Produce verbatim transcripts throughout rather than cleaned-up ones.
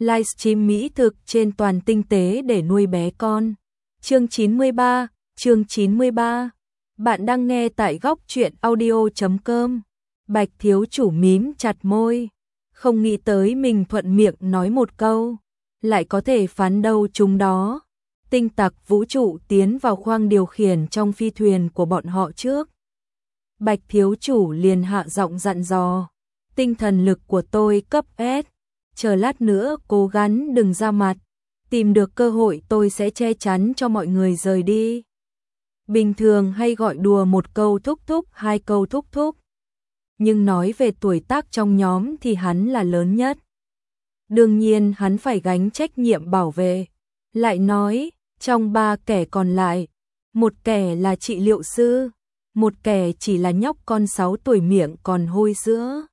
livestream mỹ thực trên toàn tinh tế để nuôi bé con. Chương chín mươi ba, chương chín mươi ba. Bạn đang nghe tại góc truyện audio chấm com. Bạch thiếu chủ mím chặt môi, không nghĩ tới mình thuận miệng nói một câu, lại có thể phán đâu chúng đó. Tinh tặc vũ trụ tiến vào khoang điều khiển trong phi thuyền của bọn họ trước. Bạch thiếu chủ liền hạ giọng dặn dò, tinh thần lực của tôi cấp S, chờ lát nữa cố gắng đừng ra mặt, tìm được cơ hội tôi sẽ che chắn cho mọi người rời đi. Bình thường hay gọi đùa một câu thúc thúc, hai câu thúc thúc. Nhưng nói về tuổi tác trong nhóm thì hắn là lớn nhất. Đương nhiên hắn phải gánh trách nhiệm bảo vệ. Lại nói, trong ba kẻ còn lại, một kẻ là trị liệu sư, một kẻ chỉ là nhóc con sáu tuổi miệng còn hôi sữa,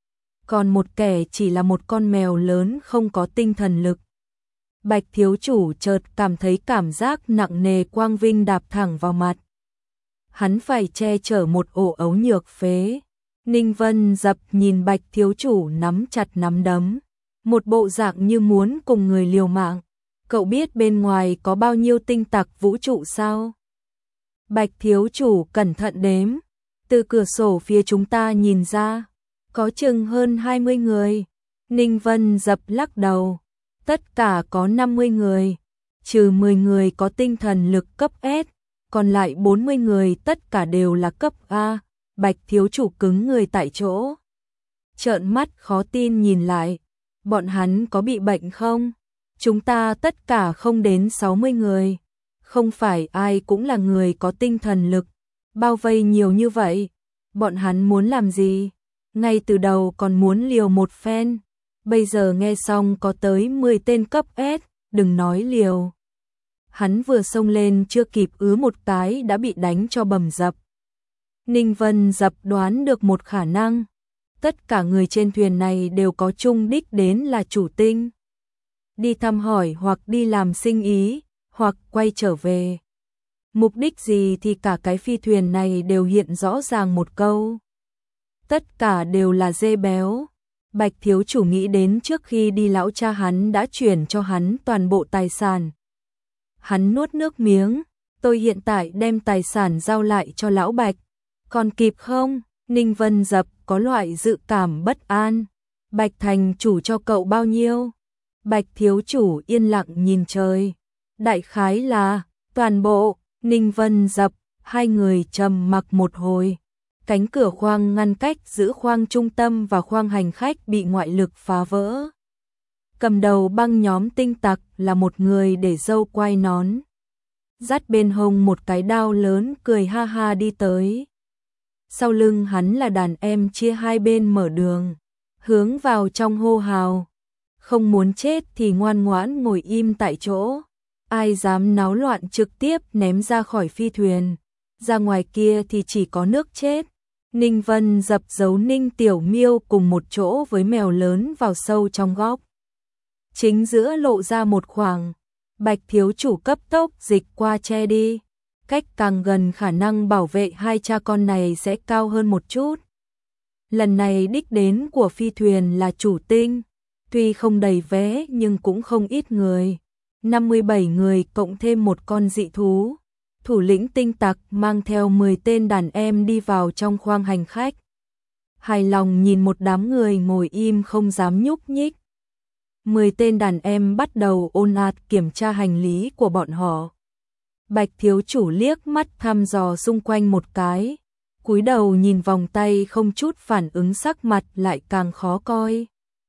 còn một kẻ chỉ là một con mèo lớn không có tinh thần lực. Bạch thiếu chủ chợt cảm thấy cảm giác nặng nề quang vinh đạp thẳng vào mặt. Hắn phải che chở một ổ ấu nhược phế. Ninh Vân Dập nhìn Bạch thiếu chủ nắm chặt nắm đấm, một bộ dạng như muốn cùng người liều mạng. Cậu biết bên ngoài có bao nhiêu tinh tặc vũ trụ sao? Bạch thiếu chủ cẩn thận đếm, từ cửa sổ phía chúng ta nhìn ra, có chừng hơn hai mươi người. Ninh Vân Dập lắc đầu, tất cả có năm mươi người, trừ mười người có tinh thần lực cấp S, còn lại bốn mươi người tất cả đều là cấp A. Bạch thiếu chủ cứng người tại chỗ, trợn mắt khó tin nhìn lại, bọn hắn có bị bệnh không? Chúng ta tất cả không đến sáu mươi người, không phải ai cũng là người có tinh thần lực, bao vây nhiều như vậy, bọn hắn muốn làm gì? Ngay từ đầu còn muốn liều một phen, bây giờ nghe xong có tới mười tên cấp S, đừng nói liều. Hắn vừa xông lên chưa kịp ứ một cái đã bị đánh cho bầm dập. Ninh Vân Dập đoán được một khả năng, tất cả người trên thuyền này đều có chung đích đến là chủ tinh. Đi thăm hỏi hoặc đi làm sinh ý, hoặc quay trở về. Mục đích gì thì cả cái phi thuyền này đều hiện rõ ràng một câu. Tất cả đều là dê béo. Bạch thiếu chủ nghĩ đến trước khi đi lão cha hắn đã chuyển cho hắn toàn bộ tài sản. Hắn nuốt nước miếng, tôi hiện tại đem tài sản giao lại cho lão Bạch. Còn kịp không? Ninh Vân Dập có loại dự cảm bất an. Bạch thành chủ cho cậu bao nhiêu? Bạch thiếu chủ yên lặng nhìn trời. Đại khái là toàn bộ. Ninh Vân Dập, hai người trầm mặc một hồi. Cánh cửa khoang ngăn cách giữa khoang trung tâm và khoang hành khách bị ngoại lực phá vỡ. Cầm đầu băng nhóm tinh tặc là một người để râu quai nón, dắt bên hông một cái đao lớn cười ha ha đi tới. Sau lưng hắn là đàn em chia hai bên mở đường, hướng vào trong hô hào. Không muốn chết thì ngoan ngoãn ngồi im tại chỗ. Ai dám náo loạn trực tiếp ném ra khỏi phi thuyền. Ra ngoài kia thì chỉ có nước chết. Ninh Vân Dập giấu Ninh Tiểu Miêu cùng một chỗ với mèo lớn vào sâu trong góc. Chính giữa lộ ra một khoảng. Bạch thiếu chủ cấp tốc dịch qua che đi. Cách càng gần khả năng bảo vệ hai cha con này sẽ cao hơn một chút. Lần này đích đến của phi thuyền là chủ tinh. Tuy không đầy vé nhưng cũng không ít người. năm mươi bảy người cộng thêm một con dị thú. Thủ lĩnh tinh tặc mang theo mười tên đàn em đi vào trong khoang hành khách. Hài lòng nhìn một đám người ngồi im không dám nhúc nhích. mười tên đàn em bắt đầu ôn ạt kiểm tra hành lý của bọn họ. Bạch thiếu chủ liếc mắt thăm dò xung quanh một cái, cúi đầu nhìn vòng tay không chút phản ứng, sắc mặt lại càng khó coi.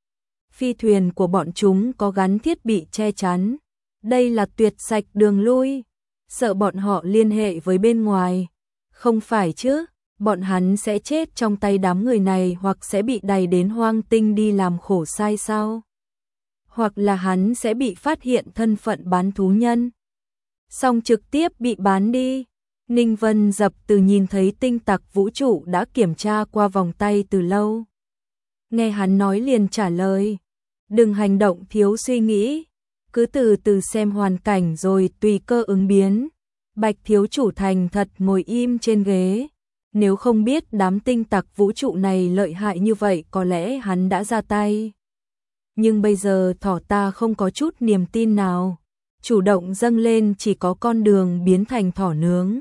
Phi thuyền của bọn chúng có gắn thiết bị che chắn, đây là tuyệt sạch đường lui, sợ bọn họ liên hệ với bên ngoài. Không phải chứ, bọn hắn sẽ chết trong tay đám người này hoặc sẽ bị đày đến hoang tinh đi làm khổ sai sao? Hoặc là hắn sẽ bị phát hiện thân phận bán thú nhân, xong trực tiếp bị bán đi. Ninh Vân Dập từ nhìn thấy tinh tặc vũ trụ đã kiểm tra qua vòng tay từ lâu. Nghe hắn nói liền trả lời, đừng hành động thiếu suy nghĩ, cứ từ từ xem hoàn cảnh rồi tùy cơ ứng biến. Bạch thiếu chủ thành thật ngồi im trên ghế. Nếu không biết đám tinh tặc vũ trụ này lợi hại như vậy có lẽ hắn đã ra tay. nhưng bây giờ thỏ ta không có chút niềm tin nào, chủ động dâng lên chỉ có con đường biến thành thỏ nướng.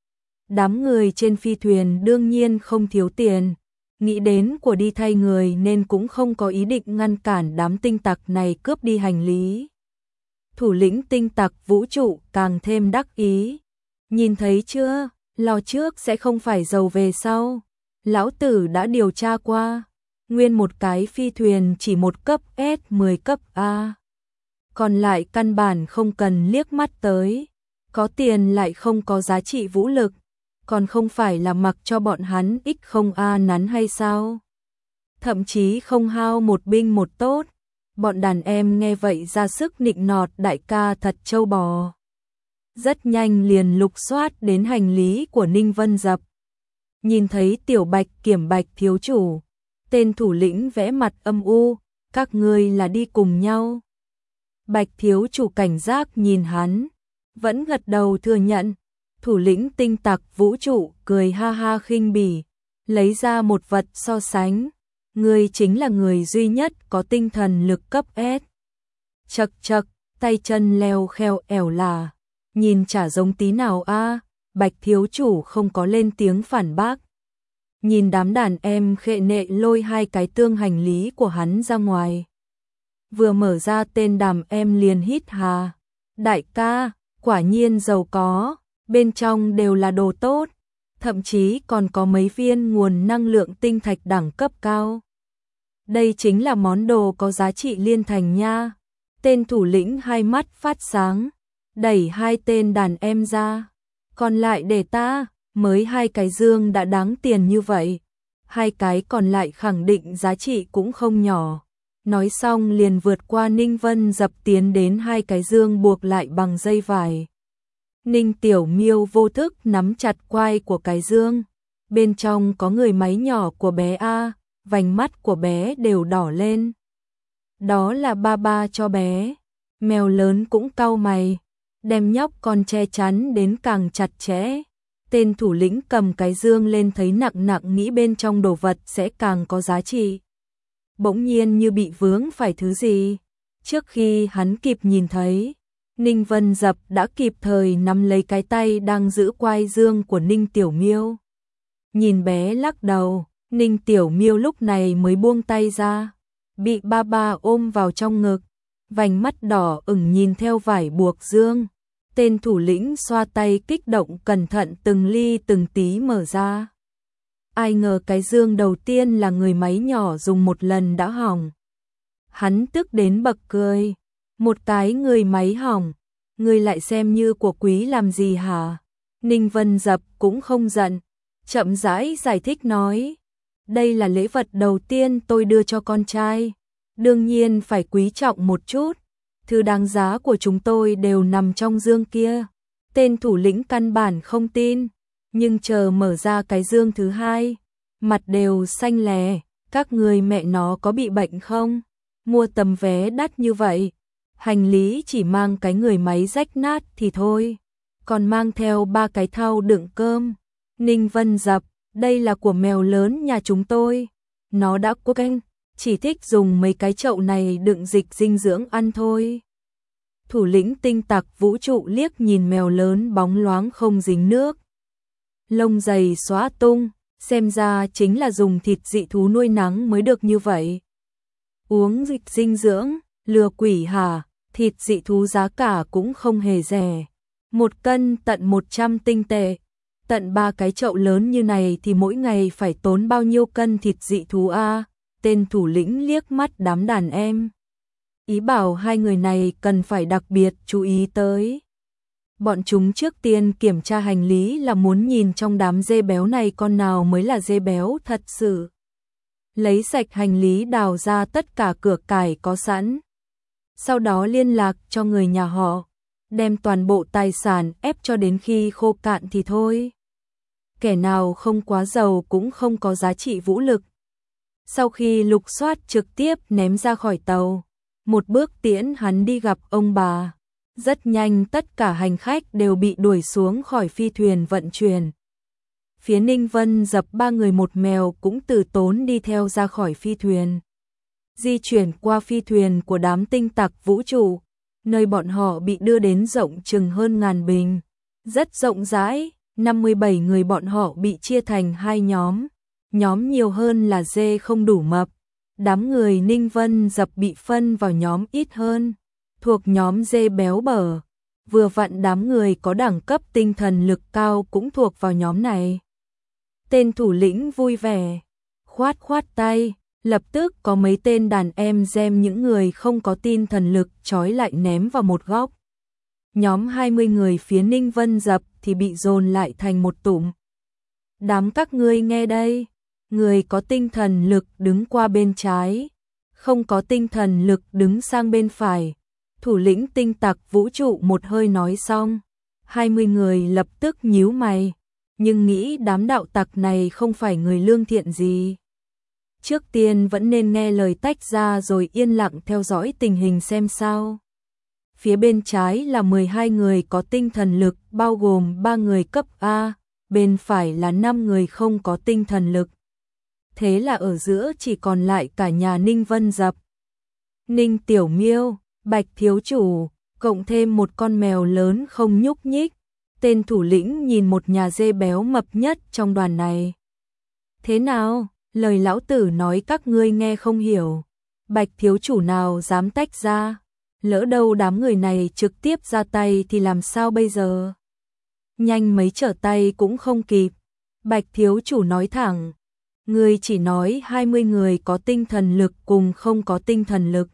Đám người trên phi thuyền đương nhiên không thiếu tiền, nghĩ đến của đi thay người nên cũng không có ý định ngăn cản đám tinh tặc này cướp đi hành lý. Thủ lĩnh tinh tặc vũ trụ càng thêm đắc ý. Nhìn thấy chưa, lo trước sẽ không phải giàu về sau. Lão tử đã điều tra qua, nguyên một cái phi thuyền chỉ một cấp S mười cấp A. Còn lại căn bản không cần liếc mắt tới, có tiền lại không có giá trị vũ lực, còn không phải là mặc cho bọn hắn ích không a nắn hay sao? Thậm chí không hao một binh một tốt. Bọn đàn em nghe vậy ra sức nịnh nọt đại ca thật trâu bò. Rất nhanh liền lục soát đến hành lý của Ninh Vân Dập. Nhìn thấy tiểu Bạch Kiểm Bạch thiếu chủ, tên thủ lĩnh vẽ mặt âm u, các ngươi là đi cùng nhau. Bạch thiếu chủ cảnh giác nhìn hắn, vẫn gật đầu thừa nhận. Thủ lĩnh tinh tặc vũ trụ cười ha ha khinh bỉ, lấy ra một vật so sánh. Ngươi chính là người duy nhất có tinh thần lực cấp S. Chật chật, tay chân leo kheo ẻo là, nhìn chả giống tí nào a. Bạch thiếu chủ không có lên tiếng phản bác. Nhìn đám đàn em khệ nệ lôi hai cái tương hành lý của hắn ra ngoài. Vừa mở ra tên đàm em liền hít hà. Đại ca, quả nhiên giàu có, bên trong đều là đồ tốt, thậm chí còn có mấy viên nguồn năng lượng tinh thạch đẳng cấp cao. Đây chính là món đồ có giá trị liên thành nha. Tên thủ lĩnh hai mắt phát sáng, đẩy hai tên đàn em ra. Còn lại để ta, mới hai cái dương đã đáng tiền như vậy. Hai cái còn lại khẳng định giá trị cũng không nhỏ. Nói xong liền vượt qua Ninh Vân Dập tiến đến hai cái dương buộc lại bằng dây vải. Ninh Tiểu Miêu vô thức nắm chặt quai của cái dương. Bên trong có người máy nhỏ của bé A, vành mắt của bé đều đỏ lên. Đó là ba ba cho bé. Mèo lớn cũng cau mày, đem nhóc con che chắn đến càng chặt chẽ. Tên thủ lĩnh cầm cái dương lên thấy nặng nặng nghĩ bên trong đồ vật sẽ càng có giá trị. Bỗng nhiên như bị vướng phải thứ gì. Trước khi hắn kịp nhìn thấy, Ninh Vân Dập đã kịp thời nắm lấy cái tay đang giữ quai dương của Ninh Tiểu Miêu. Nhìn bé lắc đầu, Ninh Tiểu Miêu lúc này mới buông tay ra, bị ba ba ôm vào trong ngực, vành mắt đỏ ửng nhìn theo vải buộc dương. Tên thủ lĩnh xoa tay kích động cẩn thận từng ly từng tí mở ra. Ai ngờ cái dương đầu tiên là người máy nhỏ dùng một lần đã hỏng. Hắn tức đến bật cười. Một cái người máy hỏng, ngươi lại xem như của quý làm gì hả? Ninh Vân Dập cũng không giận, chậm rãi giải thích nói. Đây là lễ vật đầu tiên tôi đưa cho con trai. Đương nhiên phải quý trọng một chút. Thứ đáng giá của chúng tôi đều nằm trong dương kia. Tên thủ lĩnh căn bản không tin, nhưng chờ mở ra cái dương thứ hai, mặt đều xanh lè. Các người mẹ nó có bị bệnh không? Mua tấm vé đắt như vậy, hành lý chỉ mang cái người máy rách nát thì thôi, còn mang theo ba cái thau đựng cơm. Ninh Vân Dập, đây là của mèo lớn nhà chúng tôi. Nó đã cố canh, chỉ thích dùng mấy cái chậu này đựng dịch dinh dưỡng ăn thôi. Thủ lĩnh tinh tặc vũ trụ liếc nhìn mèo lớn bóng loáng không dính nước, lông dày xóa tung, xem ra chính là dùng thịt dị thú nuôi nắng mới được như vậy. Uống dịch dinh dưỡng, lừa quỷ hả? Thịt dị thú giá cả cũng không hề rẻ. Một cân tận một trăm tinh tệ. Tận ba cái chậu lớn như này thì mỗi ngày phải tốn bao nhiêu cân thịt dị thú a? Tên thủ lĩnh liếc mắt đám đàn em, ý bảo hai người này cần phải đặc biệt chú ý tới. Bọn chúng trước tiên kiểm tra hành lý là muốn nhìn trong đám dê béo này con nào mới là dê béo thật sự. Lấy sạch hành lý đào ra tất cả cửa cải có sẵn. Sau đó liên lạc cho người nhà họ, đem toàn bộ tài sản ép cho đến khi khô cạn thì thôi. Kẻ nào không quá giàu cũng không có giá trị vũ lực. Sau khi lục soát trực tiếp ném ra khỏi tàu, một bước tiễn hắn đi gặp ông bà. Rất nhanh tất cả hành khách đều bị đuổi xuống khỏi phi thuyền vận chuyển. Phía Ninh Vân Dập ba người một mèo cũng từ tốn đi theo ra khỏi phi thuyền. di chuyển qua phi thuyền của đám tinh tặc vũ trụ, nơi bọn họ bị đưa đến rộng chừng hơn ngàn bình. Rất rộng rãi, năm mươi bảy người bọn họ bị chia thành hai nhóm, nhóm nhiều hơn là dê không đủ mập. Đám người Ninh Vân Dập bị phân vào nhóm ít hơn, thuộc nhóm dê béo bở. Vừa vặn đám người có đẳng cấp tinh thần lực cao cũng thuộc vào nhóm này. Tên thủ lĩnh vui vẻ, khoát khoát tay, lập tức có mấy tên đàn em gem những người không có tinh thần lực trói lại ném vào một góc. Nhóm hai mươi người phía Ninh Vân Dập thì bị dồn lại thành một tụm. Đám các ngươi nghe đây, người có tinh thần lực đứng qua bên trái, không có tinh thần lực đứng sang bên phải. Thủ lĩnh tinh tặc vũ trụ một hơi nói xong, hai mươi người lập tức nhíu mày, nhưng nghĩ đám đạo tặc này không phải người lương thiện gì. Trước tiên vẫn nên nghe lời tách ra rồi yên lặng theo dõi tình hình xem sao. Phía bên trái là mười hai người có tinh thần lực, bao gồm ba người cấp A, bên phải là năm người không có tinh thần lực. Thế là ở giữa chỉ còn lại cả nhà Ninh Vân Dập. Ninh Tiểu Miêu, Bạch thiếu chủ, cộng thêm một con mèo lớn không nhúc nhích. Tên thủ lĩnh nhìn một nhà dê béo mập nhất trong đoàn này. Thế nào, lời lão tử nói các ngươi nghe không hiểu. Bạch thiếu chủ nào dám tách ra, lỡ đâu đám người này trực tiếp ra tay thì làm sao bây giờ? Nhanh mấy trở tay cũng không kịp. Bạch thiếu chủ nói thẳng, ngươi chỉ nói hai mươi người có tinh thần lực cùng không có tinh thần lực.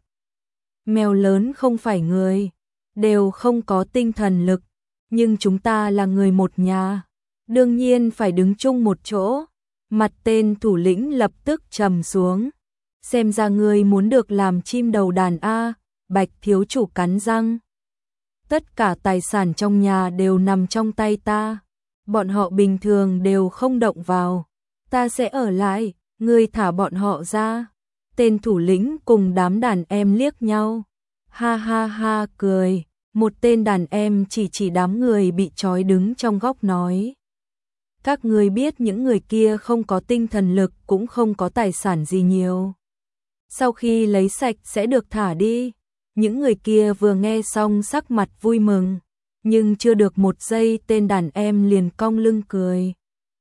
Mèo lớn không phải người, đều không có tinh thần lực, nhưng chúng ta là người một nhà, đương nhiên phải đứng chung một chỗ. Mặt tên thủ lĩnh lập tức trầm xuống, xem ra ngươi muốn được làm chim đầu đàn a. Bạch thiếu chủ cắn răng, tất cả tài sản trong nhà đều nằm trong tay ta, bọn họ bình thường đều không động vào, ta sẽ ở lại, ngươi thả bọn họ ra. Tên thủ lĩnh cùng đám đàn em liếc nhau, ha ha ha cười, một tên đàn em chỉ chỉ đám người bị trói đứng trong góc nói. Các ngươi biết những người kia không có tinh thần lực cũng không có tài sản gì nhiều. Sau khi lấy sạch sẽ được thả đi. Những người kia vừa nghe xong sắc mặt vui mừng, nhưng chưa được một giây tên đàn em liền cong lưng cười.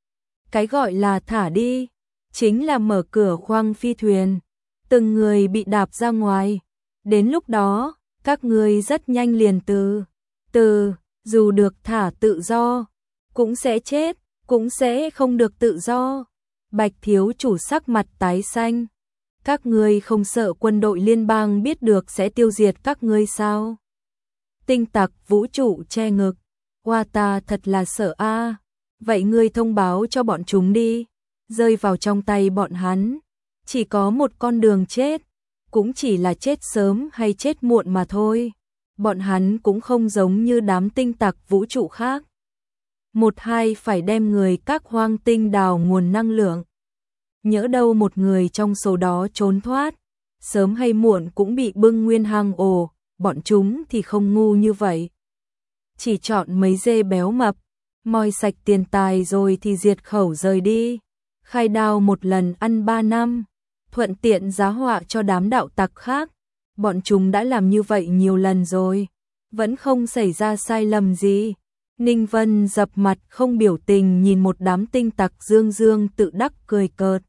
Cái gọi là thả đi, chính là mở cửa khoang phi thuyền, từng người bị đạp ra ngoài. Đến lúc đó, các ngươi rất nhanh liền từ, từ, dù được thả tự do, cũng sẽ chết, cũng sẽ không được tự do. Bạch thiếu chủ sắc mặt tái xanh. Các ngươi không sợ quân đội liên bang biết được sẽ tiêu diệt các ngươi sao? Tinh tặc vũ trụ che ngực. Hoa ta thật là sợ a. Vậy ngươi thông báo cho bọn chúng đi. Rơi vào trong tay bọn hắn. Chỉ có một con đường chết. Cũng chỉ là chết sớm hay chết muộn mà thôi. Bọn hắn cũng không giống như đám tinh tặc vũ trụ khác. Một hai phải đem người các hoang tinh đào nguồn năng lượng. Nhỡ đâu một người trong số đó trốn thoát, sớm hay muộn cũng bị bưng nguyên hang ổ, bọn chúng thì không ngu như vậy. Chỉ chọn mấy dê béo mập, moi sạch tiền tài rồi thì diệt khẩu rời đi, khai đao một lần ăn ba năm, thuận tiện giá họa cho đám đạo tặc khác. Bọn chúng đã làm như vậy nhiều lần rồi, vẫn không xảy ra sai lầm gì. Ninh Vân Dập mặt không biểu tình nhìn một đám tinh tặc dương dương tự đắc cười cợt.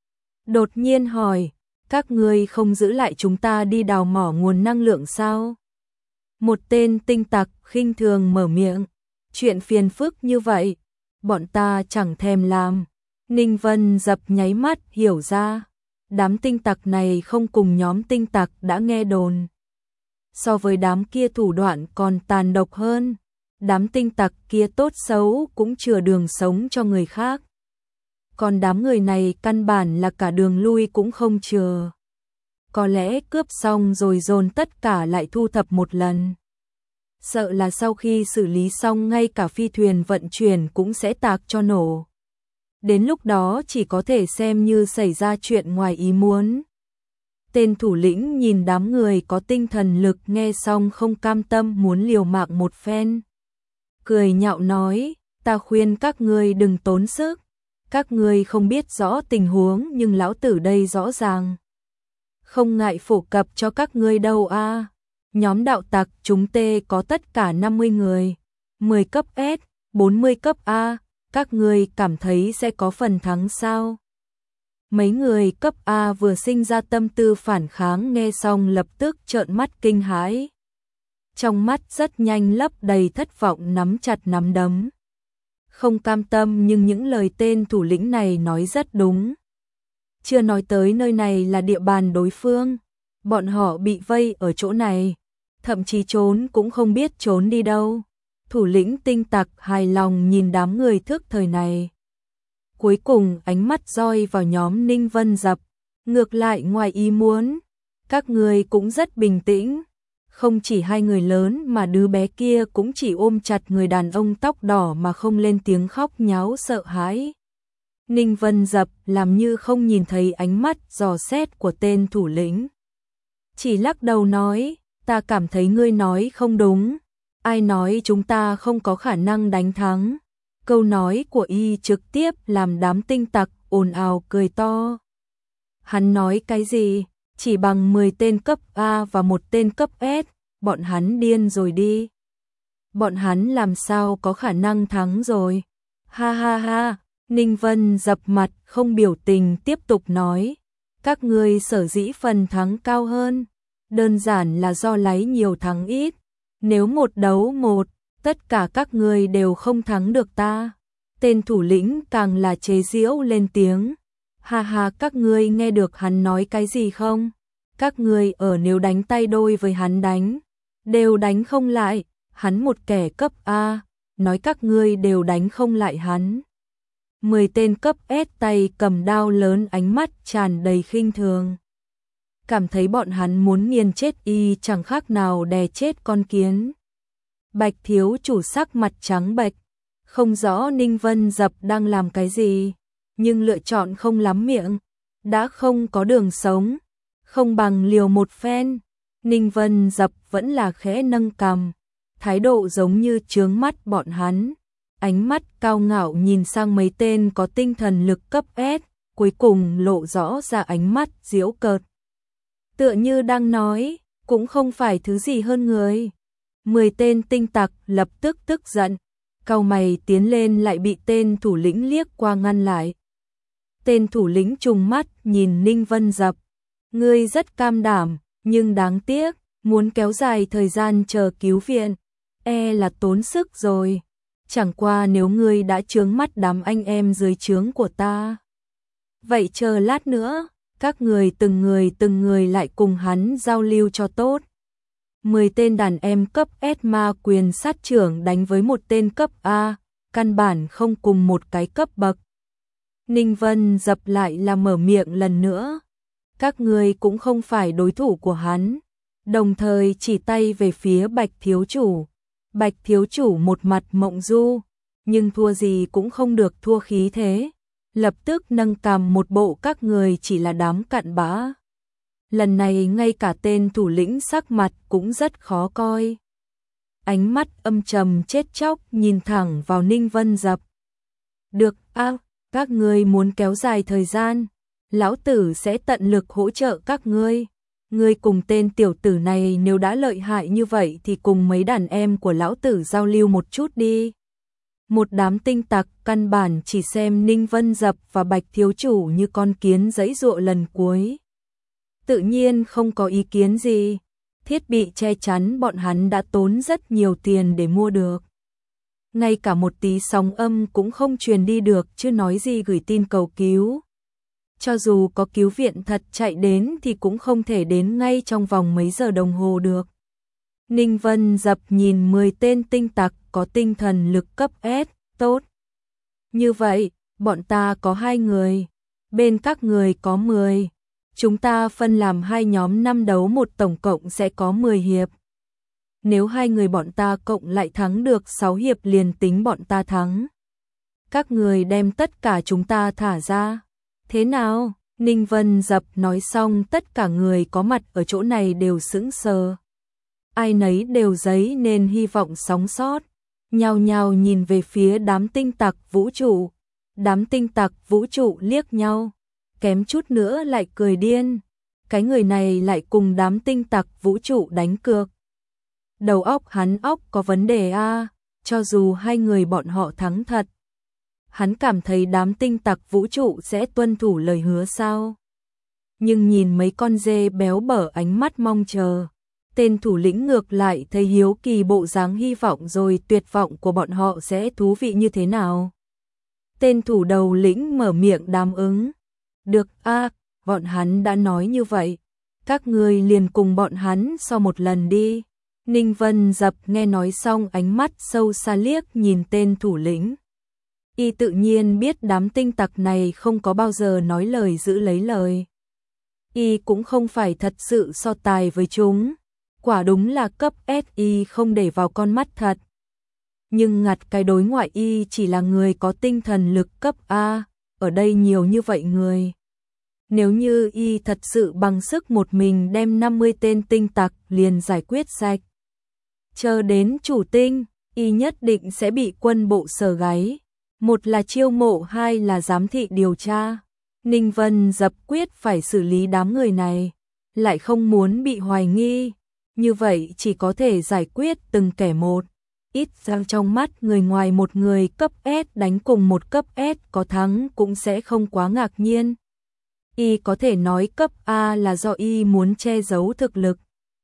Đột nhiên hỏi, các ngươi không giữ lại chúng ta đi đào mỏ nguồn năng lượng sao? Một tên tinh tặc khinh thường mở miệng, chuyện phiền phức như vậy, bọn ta chẳng thèm làm. Ninh Vân Dập nháy mắt hiểu ra, đám tinh tặc này không cùng nhóm tinh tặc đã nghe đồn. So với đám kia thủ đoạn còn tàn độc hơn. Đám tinh tặc kia tốt xấu cũng chừa đường sống cho người khác. Còn đám người này căn bản là cả đường lui cũng không chừa. Có lẽ cướp xong rồi dồn tất cả lại thu thập một lần. Sợ là sau khi xử lý xong ngay cả phi thuyền vận chuyển cũng sẽ tạc cho nổ. Đến lúc đó chỉ có thể xem như xảy ra chuyện ngoài ý muốn. Tên thủ lĩnh nhìn đám người có tinh thần lực nghe xong không cam tâm muốn liều mạng một phen. Cười nhạo nói, ta khuyên các ngươi đừng tốn sức, các ngươi không biết rõ tình huống nhưng lão tử đây rõ ràng. Không ngại phổ cập cho các ngươi đâu a. Nhóm đạo tặc chúng tê có tất cả năm mươi người, mười cấp S, bốn mươi cấp A, các ngươi cảm thấy sẽ có phần thắng sao? Mấy người cấp A vừa sinh ra tâm tư phản kháng nghe xong lập tức trợn mắt kinh hãi. Trong mắt rất nhanh lấp đầy thất vọng nắm chặt nắm đấm. Không cam tâm nhưng những lời tên thủ lĩnh này nói rất đúng. Chưa nói tới nơi này là địa bàn đối phương, bọn họ bị vây ở chỗ này, thậm chí trốn cũng không biết trốn đi đâu. Thủ lĩnh tinh tặc hài lòng nhìn đám người thức thời này. Cuối cùng ánh mắt roi vào nhóm Ninh Vân Dập, ngược lại ngoài ý muốn, các người cũng rất bình tĩnh. Không chỉ hai người lớn mà đứa bé kia cũng chỉ ôm chặt người đàn ông tóc đỏ mà không lên tiếng khóc nháo sợ hãi. Ninh Vân Dập làm như không nhìn thấy ánh mắt dò xét của tên thủ lĩnh. Chỉ lắc đầu nói, ta cảm thấy ngươi nói không đúng. Ai nói chúng ta không có khả năng đánh thắng? Câu nói của y trực tiếp làm đám tinh tặc ồn ào cười to. Hắn nói cái gì? Chỉ bằng mười tên cấp A và một tên cấp S, bọn hắn điên rồi đi. Bọn hắn làm sao có khả năng thắng rồi? Ha ha ha, Ninh Vân Dập mặt không biểu tình tiếp tục nói. Các ngươi sở dĩ phần thắng cao hơn, đơn giản là do lấy nhiều thắng ít. Nếu một đấu một, tất cả các ngươi đều không thắng được ta. Tên thủ lĩnh càng là chế giễu lên tiếng. Ha ha, các ngươi nghe được hắn nói cái gì không? Các ngươi ở nếu đánh tay đôi với hắn đánh, đều đánh không lại, hắn một kẻ cấp A, nói các ngươi đều đánh không lại hắn. Mười tên cấp S tay cầm đao lớn ánh mắt tràn đầy khinh thường. Cảm thấy bọn hắn muốn nghiền chết y chẳng khác nào đè chết con kiến. Bạch thiếu chủ sắc mặt trắng bệch, không rõ Ninh Vân Dập đang làm cái gì, nhưng lựa chọn không lắm miệng, đã không có đường sống, không bằng liều một phen. Ninh Vân Dập vẫn là khẽ nâng cằm, thái độ giống như trướng mắt bọn hắn, ánh mắt cao ngạo nhìn sang mấy tên có tinh thần lực cấp S, cuối cùng lộ rõ ra ánh mắt giễu cợt. Tựa như đang nói, cũng không phải thứ gì hơn người. Mười tên tinh tặc lập tức tức giận, cau mày tiến lên lại bị tên thủ lĩnh liếc qua ngăn lại. Tên thủ lĩnh trùng mắt nhìn Ninh Vân Dập, ngươi rất cam đảm, nhưng đáng tiếc, muốn kéo dài thời gian chờ cứu viện, e là tốn sức rồi. Chẳng qua nếu ngươi đã chướng mắt đám anh em dưới trướng của ta, vậy chờ lát nữa, các người từng người từng người lại cùng hắn giao lưu cho tốt. Mười tên đàn em cấp S ma quyền sát trưởng đánh với một tên cấp A, căn bản không cùng một cái cấp bậc. Ninh Vân Dập lại là mở miệng lần nữa. Các người cũng không phải đối thủ của hắn. Đồng thời chỉ tay về phía Bạch thiếu chủ. Bạch thiếu chủ một mặt mộng du, nhưng thua gì cũng không được thua khí thế. Lập tức nâng cằm một bộ các người chỉ là đám cặn bã. Lần này ngay cả tên thủ lĩnh sắc mặt cũng rất khó coi. Ánh mắt âm trầm chết chóc nhìn thẳng vào Ninh Vân Dập. Được, a, các ngươi muốn kéo dài thời gian, lão tử sẽ tận lực hỗ trợ các ngươi. Ngươi cùng tên tiểu tử này nếu đã lợi hại như vậy thì cùng mấy đàn em của lão tử giao lưu một chút đi. Một đám tinh tặc căn bản chỉ xem Ninh Vân Dập và Bạch thiếu chủ như con kiến giãy giụa lần cuối. Tự nhiên không có ý kiến gì, thiết bị che chắn bọn hắn đã tốn rất nhiều tiền để mua được. Ngay cả một tí sóng âm cũng không truyền đi được chứ nói gì gửi tin cầu cứu. Cho dù có cứu viện thật chạy đến thì cũng không thể đến ngay trong vòng mấy giờ đồng hồ được. Ninh Vân Dập nhìn mười tên tinh tặc có tinh thần lực cấp S, tốt. Như vậy, bọn ta có hai người, bên các người có mười. Chúng ta phân làm hai nhóm năm đấu một tổng cộng sẽ có mười hiệp. Nếu hai người bọn ta cộng lại thắng được sáu hiệp liền tính bọn ta thắng. Các người đem tất cả chúng ta thả ra. Thế nào? Ninh Vân Dập nói xong tất cả người có mặt ở chỗ này đều sững sờ. Ai nấy đều dấy nên hy vọng sống sót. Nhao nhao nhìn về phía đám tinh tặc vũ trụ. Đám tinh tặc vũ trụ liếc nhau. Kém chút nữa lại cười điên. cái người này lại cùng đám tinh tặc vũ trụ đánh cược. Đầu óc hắn óc có vấn đề a, cho dù hai người bọn họ thắng thật. Hắn cảm thấy đám tinh tặc vũ trụ sẽ tuân thủ lời hứa sao? Nhưng nhìn mấy con dê béo bở ánh mắt mong chờ, tên thủ lĩnh ngược lại thấy hiếu kỳ bộ dáng hy vọng rồi tuyệt vọng của bọn họ sẽ thú vị như thế nào. Tên thủ đầu lĩnh mở miệng đáp ứng. Được a, bọn hắn đã nói như vậy. Các người liền cùng bọn hắn so một lần đi. Ninh Vân Dập nghe nói xong ánh mắt sâu xa liếc nhìn tên thủ lĩnh. Y tự nhiên biết đám tinh tặc này không có bao giờ nói lời giữ lấy lời. Y cũng không phải thật sự so tài với chúng. Quả đúng là cấp S Y không để vào con mắt thật. Nhưng ngặt cái đối ngoại Y chỉ là người có tinh thần lực cấp A, ở đây nhiều như vậy người. Nếu như Y thật sự bằng sức một mình đem năm mươi tên tinh tặc liền giải quyết sạch. Chờ đến chủ tinh, Y nhất định sẽ bị quân bộ sờ gáy. Một là chiêu mộ, hai là giám thị điều tra. Ninh Vân Dập quyết phải xử lý đám người này, lại không muốn bị hoài nghi. Như vậy chỉ có thể giải quyết từng kẻ một. Ít ra trong mắt người ngoài một người cấp S đánh cùng một cấp S có thắng cũng sẽ không quá ngạc nhiên. Y có thể nói cấp A là do Y muốn che giấu thực lực.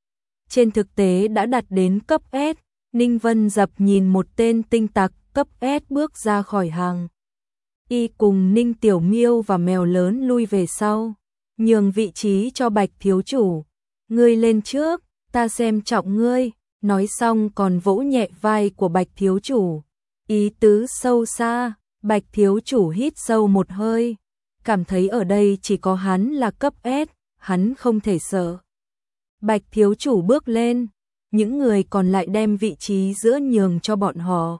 Trên thực tế đã đạt đến cấp S, Ninh Vân Dập nhìn một tên tinh tặc cấp S bước ra khỏi hàng. Y cùng Ninh Tiểu Miêu và mèo lớn lui về sau, nhường vị trí cho Bạch thiếu chủ. Ngươi lên trước, ta xem trọng ngươi, nói xong còn vỗ nhẹ vai của Bạch thiếu chủ. Ý tứ sâu xa, Bạch thiếu chủ hít sâu một hơi, cảm thấy ở đây chỉ có hắn là cấp S, hắn không thể sợ. Bạch thiếu chủ bước lên, những người còn lại đem vị trí giữa nhường cho bọn họ.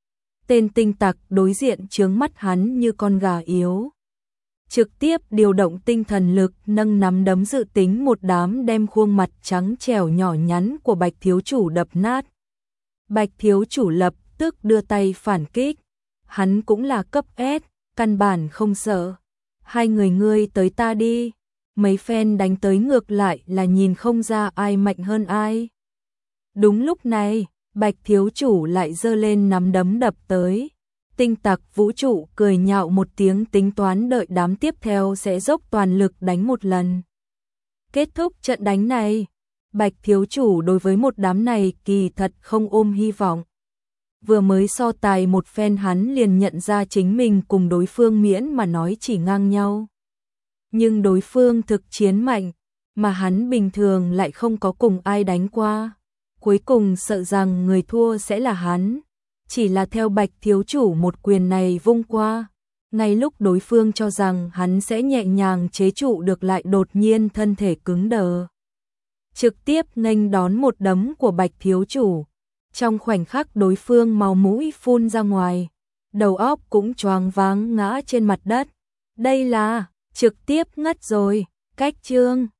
Tên tinh tặc đối diện chướng mắt hắn như con gà yếu. Trực tiếp điều động tinh thần lực nâng nắm đấm dự tính một đám đem khuôn mặt trắng trẻo nhỏ nhắn của Bạch thiếu chủ đập nát. Bạch thiếu chủ lập tức đưa tay phản kích. Hắn cũng là cấp S, căn bản không sợ. Hai người ngươi tới ta đi. Mấy phen đánh tới ngược lại là nhìn không ra ai mạnh hơn ai. Đúng lúc này, Bạch thiếu chủ lại giơ lên nắm đấm đập tới. Tinh tặc vũ trụ cười nhạo một tiếng tính toán đợi đám tiếp theo sẽ dốc toàn lực đánh một lần. Kết thúc trận đánh này, Bạch thiếu chủ đối với một đám này kỳ thật không ôm hy vọng. Vừa mới so tài một phen hắn liền nhận ra chính mình cùng đối phương miễn mà nói chỉ ngang nhau. Nhưng đối phương thực chiến mạnh, mà hắn bình thường lại không có cùng ai đánh qua. Cuối cùng sợ rằng người thua sẽ là hắn. Chỉ là theo Bạch thiếu chủ một quyền này vung qua, ngay lúc đối phương cho rằng hắn sẽ nhẹ nhàng chế trụ được lại đột nhiên thân thể cứng đờ. Trực tiếp nghênh đón một đấm của Bạch thiếu chủ. Trong khoảnh khắc đối phương máu mũi phun ra ngoài, đầu óc cũng choáng váng ngã trên mặt đất. Đây là trực tiếp ngất rồi, cách chương.